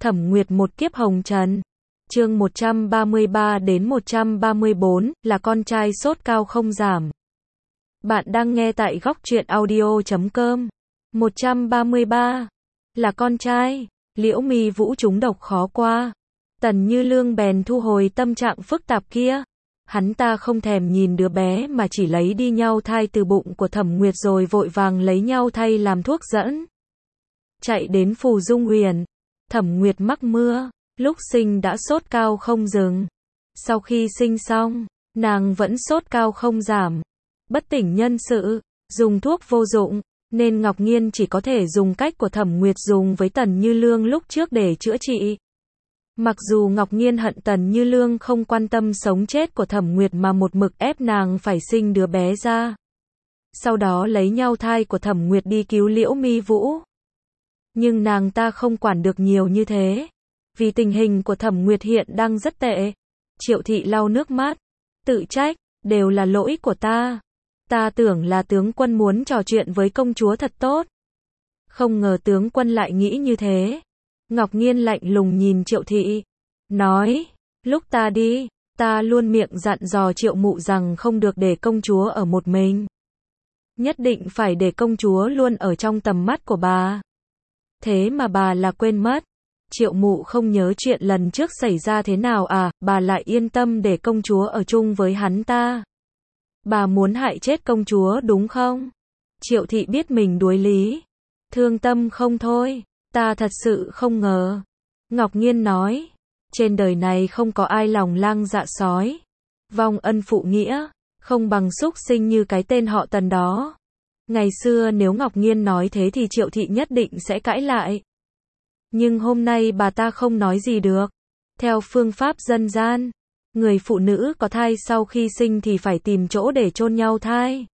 Thẩm Nguyệt một kiếp hồng trần. Chương 133 đến 134, là con trai sốt cao không giảm. Bạn đang nghe tại góc truyện audio.com. 133, là con trai, Liễu Mi Vũ trúng độc khó qua. Tần Như Lương bèn thu hồi tâm trạng phức tạp kia. Hắn ta không thèm nhìn đứa bé mà chỉ lấy đi nhau thai từ bụng của Thẩm Nguyệt rồi vội vàng lấy nhau thai làm thuốc dẫn. Chạy đến Phù Dung Huyền. Thẩm Nguyệt mắc mưa, lúc sinh đã sốt cao không dừng. Sau khi sinh xong, nàng vẫn sốt cao không giảm. Bất tỉnh nhân sự, dùng thuốc vô dụng, nên Ngọc Nghiên chỉ có thể dùng cách của Thẩm Nguyệt dùng với Tần Như Lương lúc trước để chữa trị. Mặc dù Ngọc Nghiên hận Tần Như Lương không quan tâm sống chết của Thẩm Nguyệt mà một mực ép nàng phải sinh đứa bé ra. Sau đó lấy nhau thai của Thẩm Nguyệt đi cứu Liễu Mi Vũ. Nhưng nàng ta không quản được nhiều như thế. Vì tình hình của Thẩm Nguyệt hiện đang rất tệ. Triệu Thị lau nước mắt, tự trách, đều là lỗi của ta. Ta tưởng là tướng quân muốn trò chuyện với công chúa thật tốt. Không ngờ tướng quân lại nghĩ như thế. Ngọc Nghiên lạnh lùng nhìn Triệu Thị, nói, lúc ta đi, ta luôn miệng dặn dò Triệu Mụ rằng không được để công chúa ở một mình. Nhất định phải để công chúa luôn ở trong tầm mắt của bà. Thế mà bà là quên mất. Triệu Mụ không nhớ chuyện lần trước xảy ra thế nào à, bà lại yên tâm để công chúa ở chung với hắn ta. Bà muốn hại chết công chúa đúng không? Triệu Thị biết mình đuối lý. Thương tâm không thôi, ta thật sự không ngờ. Ngọc Nghiên nói, trên đời này không có ai lòng lang dạ sói. Vong ân phụ nghĩa, không bằng súc sinh như cái tên họ Tần đó. Ngày xưa nếu Ngọc Nghiên nói thế thì Triệu Thị nhất định sẽ cãi lại. Nhưng hôm nay bà ta không nói gì được. Theo phương pháp dân gian, người phụ nữ có thai sau khi sinh thì phải tìm chỗ để chôn nhau thai.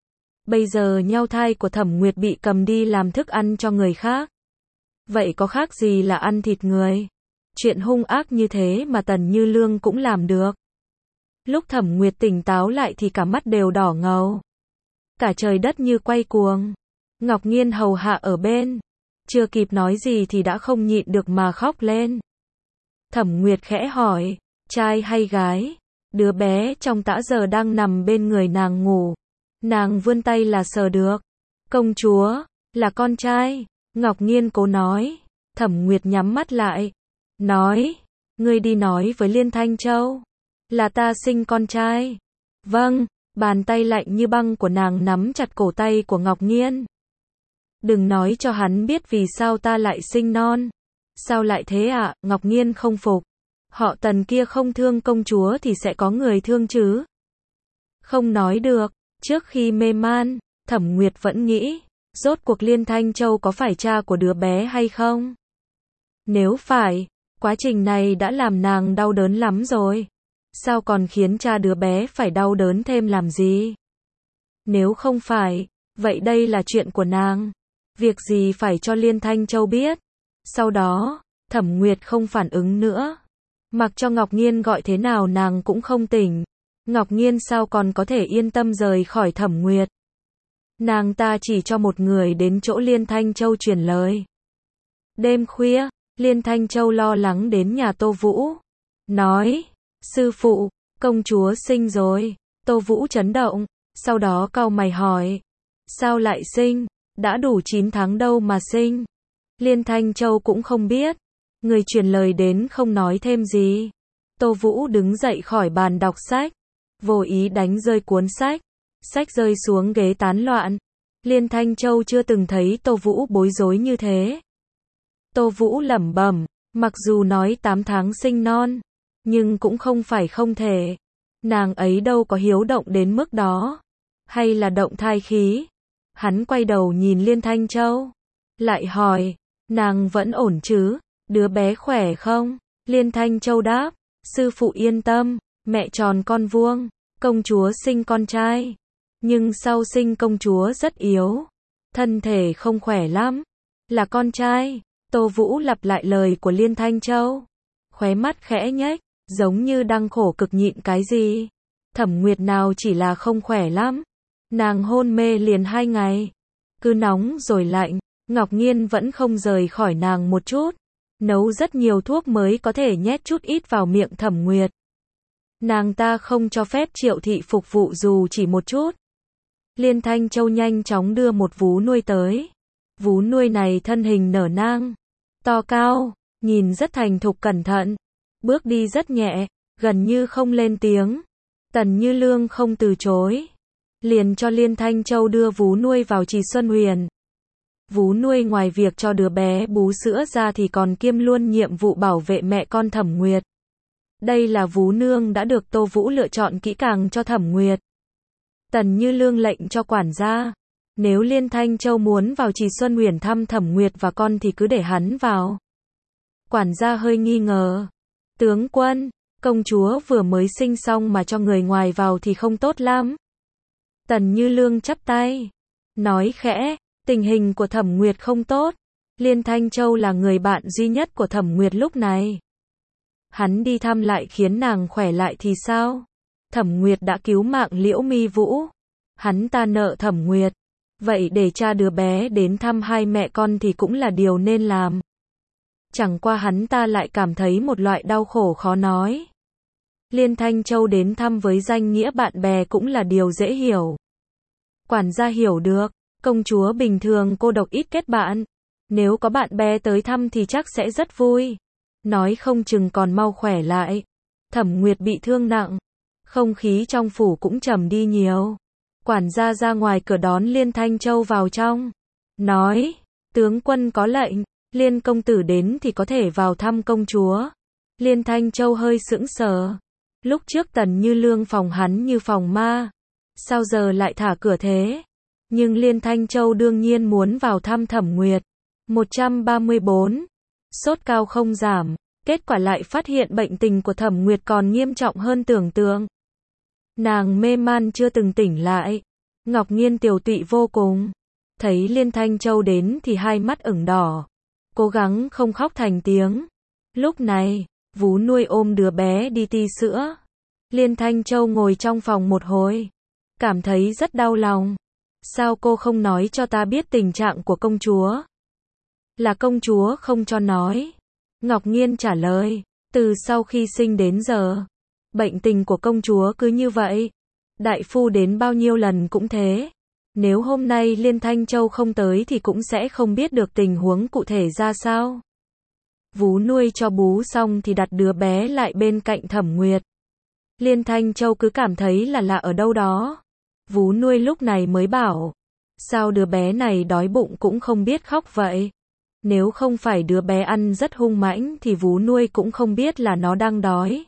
Bây giờ nhau thai của Thẩm Nguyệt bị cầm đi làm thức ăn cho người khác. Vậy có khác gì là ăn thịt người? Chuyện hung ác như thế mà Tần Như Lương cũng làm được. Lúc Thẩm Nguyệt tỉnh táo lại thì cả mắt đều đỏ ngầu. Cả trời đất như quay cuồng. Ngọc Nghiên hầu hạ ở bên. Chưa kịp nói gì thì đã không nhịn được mà khóc lên. Thẩm Nguyệt khẽ hỏi, trai hay gái? Đứa bé trong tã giờ đang nằm bên người nàng ngủ. Nàng vươn tay là sờ được. Công chúa, là con trai. Ngọc Nghiên cố nói. Thẩm Nguyệt nhắm mắt lại. Nói, ngươi đi nói với Liên Thanh Châu. Là ta sinh con trai. Vâng, bàn tay lạnh như băng của nàng nắm chặt cổ tay của Ngọc Nghiên. Đừng nói cho hắn biết vì sao ta lại sinh non. Sao lại thế ạ? Ngọc Nghiên không phục. Họ Tần kia không thương công chúa thì sẽ có người thương chứ. Không nói được. Trước khi mê man, Thẩm Nguyệt vẫn nghĩ, rốt cuộc Liên Thanh Châu có phải cha của đứa bé hay không? Nếu phải, quá trình này đã làm nàng đau đớn lắm rồi. Sao còn khiến cha đứa bé phải đau đớn thêm làm gì? Nếu không phải, vậy đây là chuyện của nàng. Việc gì phải cho Liên Thanh Châu biết. Sau đó, Thẩm Nguyệt không phản ứng nữa. Mặc cho Ngọc Nghiên gọi thế nào nàng cũng không tỉnh. Ngọc Nghiên sao còn có thể yên tâm rời khỏi Thẩm Nguyệt. Nàng ta chỉ cho một người đến chỗ Liên Thanh Châu truyền lời. Đêm khuya, Liên Thanh Châu lo lắng đến nhà Tô Vũ. Nói, sư phụ, công chúa sinh rồi. Tô Vũ chấn động, sau đó cau mày hỏi. Sao lại sinh? Đã đủ 9 tháng đâu mà sinh. Liên Thanh Châu cũng không biết. Người truyền lời đến không nói thêm gì. Tô Vũ đứng dậy khỏi bàn đọc sách. Vô ý đánh rơi cuốn sách. Sách rơi xuống ghế tán loạn. Liên Thanh Châu chưa từng thấy Tô Vũ bối rối như thế. Tô Vũ lẩm bẩm, mặc dù nói 8 tháng sinh non, nhưng cũng không phải không thể. Nàng ấy đâu có hiếu động đến mức đó. Hay là động thai khí? Hắn quay đầu nhìn Liên Thanh Châu. Lại hỏi, nàng vẫn ổn chứ? Đứa bé khỏe không? Liên Thanh Châu đáp, sư phụ yên tâm, mẹ tròn con vuông, công chúa sinh con trai. Nhưng sau sinh công chúa rất yếu. Thân thể không khỏe lắm. Là con trai. Tô Vũ lặp lại lời của Liên Thanh Châu. Khóe mắt khẽ nhếch, giống như đang khổ cực nhịn cái gì. Thẩm Nguyệt nào chỉ là không khỏe lắm. Nàng hôn mê liền 2 ngày. Cứ nóng rồi lạnh. Ngọc Nghiên vẫn không rời khỏi nàng một chút. nấu rất nhiều thuốc mới có thể nhét chút ít vào miệng Thẩm Nguyệt. Nàng ta không cho phép Triệu thị phục vụ dù chỉ một chút. Liên Thanh Châu nhanh chóng đưa một vú nuôi tới. Vú nuôi này thân hình nở nang, to cao, nhìn rất thành thục cẩn thận, bước đi rất nhẹ, gần như không lên tiếng. Tần Như Lương không từ chối, liền cho Liên Thanh Châu đưa vú nuôi vào Trì Xuân Huyền. Vú nuôi ngoài việc cho đứa bé bú sữa ra thì còn kiêm luôn nhiệm vụ bảo vệ mẹ con Thẩm Nguyệt. Đây là vú nương đã được Tô Vũ lựa chọn kỹ càng cho Thẩm Nguyệt. Tần Như Lương lệnh cho quản gia, nếu Liên Thanh Châu muốn vào Trì Xuân Huyền thăm Thẩm Nguyệt và con thì cứ để hắn vào. Quản gia hơi nghi ngờ. Tướng quân, công chúa vừa mới sinh xong mà cho người ngoài vào thì không tốt lắm. Tần Như Lương chắp tay, nói khẽ, tình hình của Thẩm Nguyệt không tốt. Liên Thanh Châu là người bạn duy nhất của Thẩm Nguyệt lúc này. Hắn đi thăm lại khiến nàng khỏe lại thì sao? Thẩm Nguyệt đã cứu mạng Liễu Mi Vũ. Hắn ta nợ Thẩm Nguyệt. Vậy để cha đứa bé đến thăm hai mẹ con thì cũng là điều nên làm. Chẳng qua hắn ta lại cảm thấy một loại đau khổ khó nói. Liên Thanh Châu đến thăm với danh nghĩa bạn bè cũng là điều dễ hiểu. Quản gia hiểu được, công chúa bình thường cô độc ít kết bạn. Nếu có bạn bè tới thăm thì chắc sẽ rất vui. Nói không chừng còn mau khỏe lại. Thẩm Nguyệt bị thương nặng. Không khí trong phủ cũng trầm đi nhiều. Quản gia ra ngoài cửa đón Liên Thanh Châu vào trong. Nói, tướng quân có lệnh, Liên công tử đến thì có thể vào thăm công chúa. Liên Thanh Châu hơi sững sờ. Lúc trước Tần Như Lương phòng hắn như phòng ma. Sao giờ lại thả cửa thế? Nhưng Liên Thanh Châu đương nhiên muốn vào thăm Thẩm Nguyệt. 134. Sốt cao không giảm. Kết quả lại phát hiện bệnh tình của Thẩm Nguyệt còn nghiêm trọng hơn tưởng tượng. Nàng mê man chưa từng tỉnh lại. Ngọc Nghiên tiều tụy vô cùng. Thấy Liên Thanh Châu đến thì hai mắt ửng đỏ. Cố gắng không khóc thành tiếng. Lúc này, vú nuôi ôm đứa bé đi ti sữa. Liên Thanh Châu ngồi trong phòng một hồi. Cảm thấy rất đau lòng. Sao cô không nói cho ta biết tình trạng của công chúa? Là công chúa không cho nói. Ngọc Nghiên trả lời. Từ sau khi sinh đến giờ, bệnh tình của công chúa cứ như vậy. Đại phu đến bao nhiêu lần cũng thế. Nếu hôm nay Liên Thanh Châu không tới thì cũng sẽ không biết được tình huống cụ thể ra sao. Vú nuôi cho bú xong thì đặt đứa bé lại bên cạnh Thẩm Nguyệt. Liên Thanh Châu cứ cảm thấy là lạ ở đâu đó. Vú nuôi lúc này mới bảo, sao đứa bé này đói bụng cũng không biết khóc vậy? Nếu không phải đứa bé ăn rất hung mãnh thì vú nuôi cũng không biết là nó đang đói.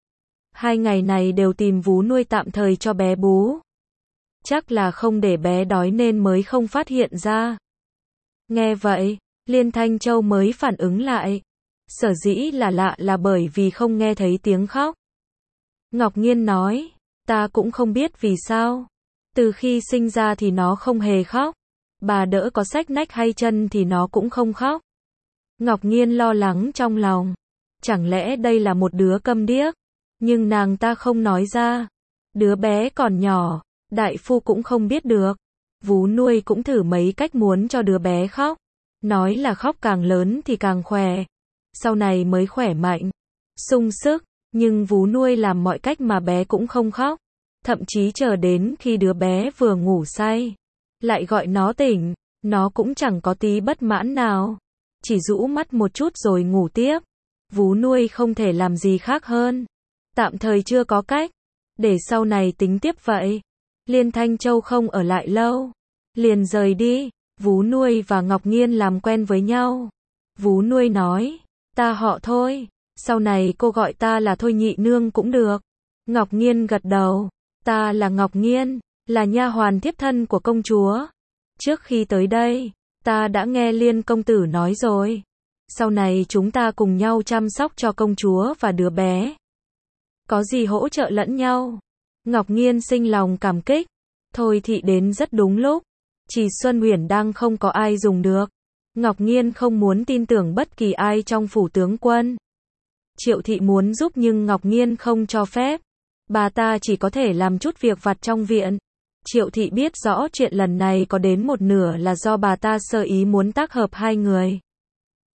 2 ngày này đều tìm vú nuôi tạm thời cho bé bú. Chắc là không để bé đói nên mới không phát hiện ra. Nghe vậy, Liên Thanh Châu mới phản ứng lại. Sở dĩ là lạ là bởi vì không nghe thấy tiếng khóc. Ngọc Nghiên nói, ta cũng không biết vì sao. Từ khi sinh ra thì nó không hề khóc. Bà đỡ có xách nách hay chân thì nó cũng không khóc. Ngọc Nghiên lo lắng trong lòng. Chẳng lẽ đây là một đứa câm điếc? Nhưng nàng ta không nói ra. Đứa bé còn nhỏ, đại phu cũng không biết được. Vú nuôi cũng thử mấy cách muốn cho đứa bé khóc. Nói là khóc càng lớn thì càng khỏe. Sau này mới khỏe mạnh, sung sức. Nhưng vú nuôi làm mọi cách mà bé cũng không khóc. Thậm chí chờ đến khi đứa bé vừa ngủ say, lại gọi nó tỉnh, nó cũng chẳng có tí bất mãn nào. Chỉ rũ mắt một chút rồi ngủ tiếp. Vú nuôi không thể làm gì khác hơn. Tạm thời chưa có cách. Để sau này tính tiếp vậy. Liên Thanh Châu không ở lại lâu. Liền rời đi. Vú nuôi và Ngọc Nghiên làm quen với nhau. Vú nuôi nói, ta họ Thôi. Sau này cô gọi ta là Thôi nhị nương cũng được. Ngọc Nghiên gật đầu. Ta là Ngọc Nghiên, là nha hoàn thiếp thân của công chúa. Trước khi tới đây, ta đã nghe Liên công tử nói rồi. Sau này chúng ta cùng nhau chăm sóc cho công chúa và đứa bé. Có gì hỗ trợ lẫn nhau. Ngọc Nghiên sinh lòng cảm kích. Thôi thị đến rất đúng lúc. Trì Xuân Huyền đang không có ai dùng được. Ngọc Nghiên không muốn tin tưởng bất kỳ ai trong phủ tướng quân. Triệu thị muốn giúp nhưng Ngọc Nghiên không cho phép. Bà ta chỉ có thể làm chút việc vặt trong viện. Triệu thị biết rõ chuyện lần này có đến một nửa là do bà ta sơ ý muốn tác hợp hai người.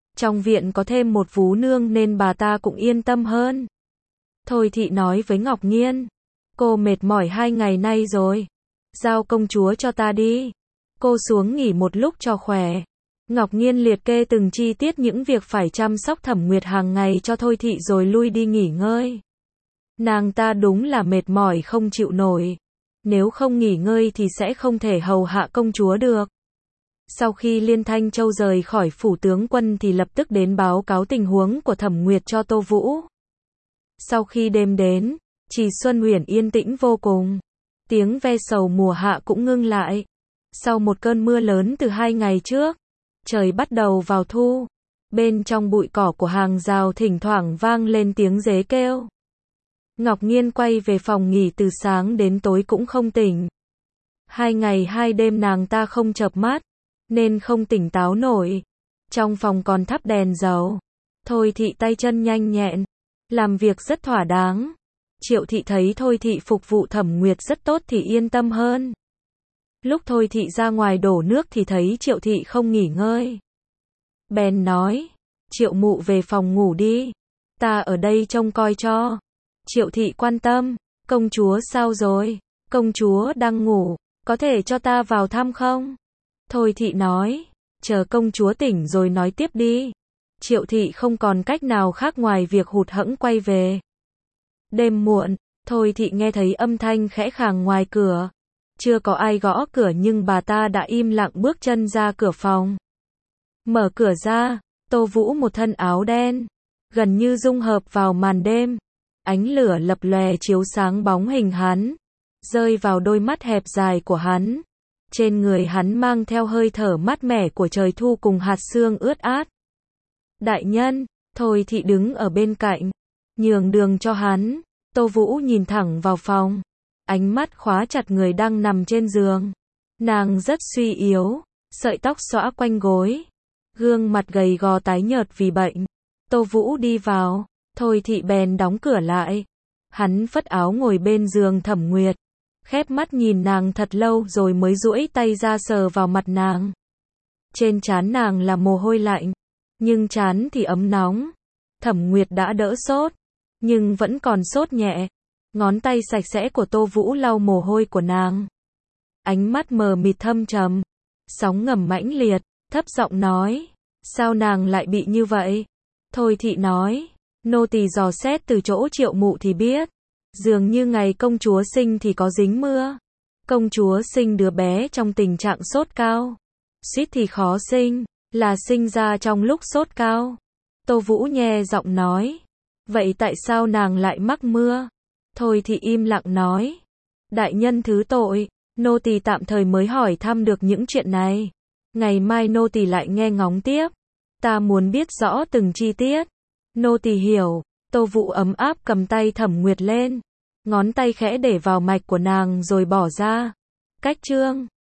Trong viện có thêm một vú nương nên bà ta cũng yên tâm hơn. Thôi thị nói với Ngọc Nghiên. Cô mệt mỏi 2 ngày nay rồi. Giao công chúa cho ta đi. Cô xuống nghỉ một lúc cho khỏe. Ngọc Nghiên liệt kê từng chi tiết những việc phải chăm sóc Thẩm Nguyệt hàng ngày cho Thôi thị rồi lui đi nghỉ ngơi. Nàng ta đúng là mệt mỏi không chịu nổi. Nếu không nghỉ ngơi thì sẽ không thể hầu hạ công chúa được. Sau khi Liên Thanh Châu rời khỏi phủ tướng quân thì lập tức đến báo cáo tình huống của Thẩm Nguyệt cho Tô Vũ. Sau khi đêm đến, Trì Xuân Huyền yên tĩnh vô cùng. Tiếng ve sầu mùa hạ cũng ngưng lại. Sau một cơn mưa lớn từ 2 ngày trước, trời bắt đầu vào thu. Bên trong bụi cỏ của hàng rào thỉnh thoảng vang lên tiếng dế kêu. Ngọc Nghiên quay về phòng nghỉ từ sáng đến tối cũng không tỉnh. 2 ngày 2 đêm nàng ta không chợp mắt, nên không tỉnh táo nổi. Trong phòng còn thắp đèn dầu. Thôi thị tay chân nhanh nhẹn, làm việc rất thỏa đáng. Triệu thị thấy Thôi thị phục vụ Thẩm Nguyệt rất tốt thì yên tâm hơn. Lúc Thôi thị ra ngoài đổ nước thì thấy Triệu thị không nghỉ ngơi. Bèn nói, Triệu mụ về phòng ngủ đi, ta ở đây trông coi cho. Triệu thị quan tâm, công chúa sao rồi? Công chúa đang ngủ, có thể cho ta vào thăm không? Thôi thị nói, chờ công chúa tỉnh rồi nói tiếp đi. Triệu thị không còn cách nào khác ngoài việc hụt hẫng quay về. Đêm muộn, Thôi thị nghe thấy âm thanh khẽ khàng ngoài cửa. Chưa có ai gõ cửa nhưng bà ta đã im lặng bước chân ra cửa phòng. Mở cửa ra, Tô Vũ một thân áo đen, gần như dung hợp vào màn đêm. Ánh lửa lập lòe chiếu sáng bóng hình hắn, rơi vào đôi mắt hẹp dài của hắn. Trên người hắn mang theo hơi thở mát mẻ của trời thu cùng hạt sương ướt át. Đại nhân, Thôi thị đứng ở bên cạnh, nhường đường cho hắn. Tô Vũ nhìn thẳng vào phòng, ánh mắt khóa chặt người đang nằm trên giường. Nàng rất suy yếu, sợi tóc xõa quanh gối, gương mặt gầy gò tái nhợt vì bệnh. Tô Vũ đi vào, Thôi thị bèn đóng cửa lại. Hắn phất áo ngồi bên giường Thẩm Nguyệt, khép mắt nhìn nàng thật lâu rồi mới duỗi tay ra sờ vào mặt nàng. Trên trán nàng là mồ hôi lạnh, nhưng trán thì ấm nóng. Thẩm Nguyệt đã đỡ sốt, nhưng vẫn còn sốt nhẹ. Ngón tay sạch sẽ của Tô Vũ lau mồ hôi của nàng. Ánh mắt mờ mịt thâm trầm, sóng ngầm mãnh liệt, thấp giọng nói, sao nàng lại bị như vậy? Thôi thị nói, nô tỳ dò xét từ chỗ Triệu mụ thì biết, dường như ngày công chúa sinh thì có dính mưa. Công chúa sinh đứa bé trong tình trạng sốt cao, suýt thì khó sinh, là sinh ra trong lúc sốt cao. Tô Vũ nhe giọng nói, vậy tại sao nàng lại mắc mưa? Thôi thị im lặng nói, đại nhân thứ tội, nô tỳ tạm thời mới hỏi thăm được những chuyện này. Ngày mai nô tỳ lại nghe ngóng tiếp. Ta muốn biết rõ từng chi tiết. Nô tỳ hiểu. Tô Vũ ấm áp cầm tay Thẩm Nguyệt lên, ngón tay khẽ để vào mạch của nàng rồi bỏ ra. Cách chương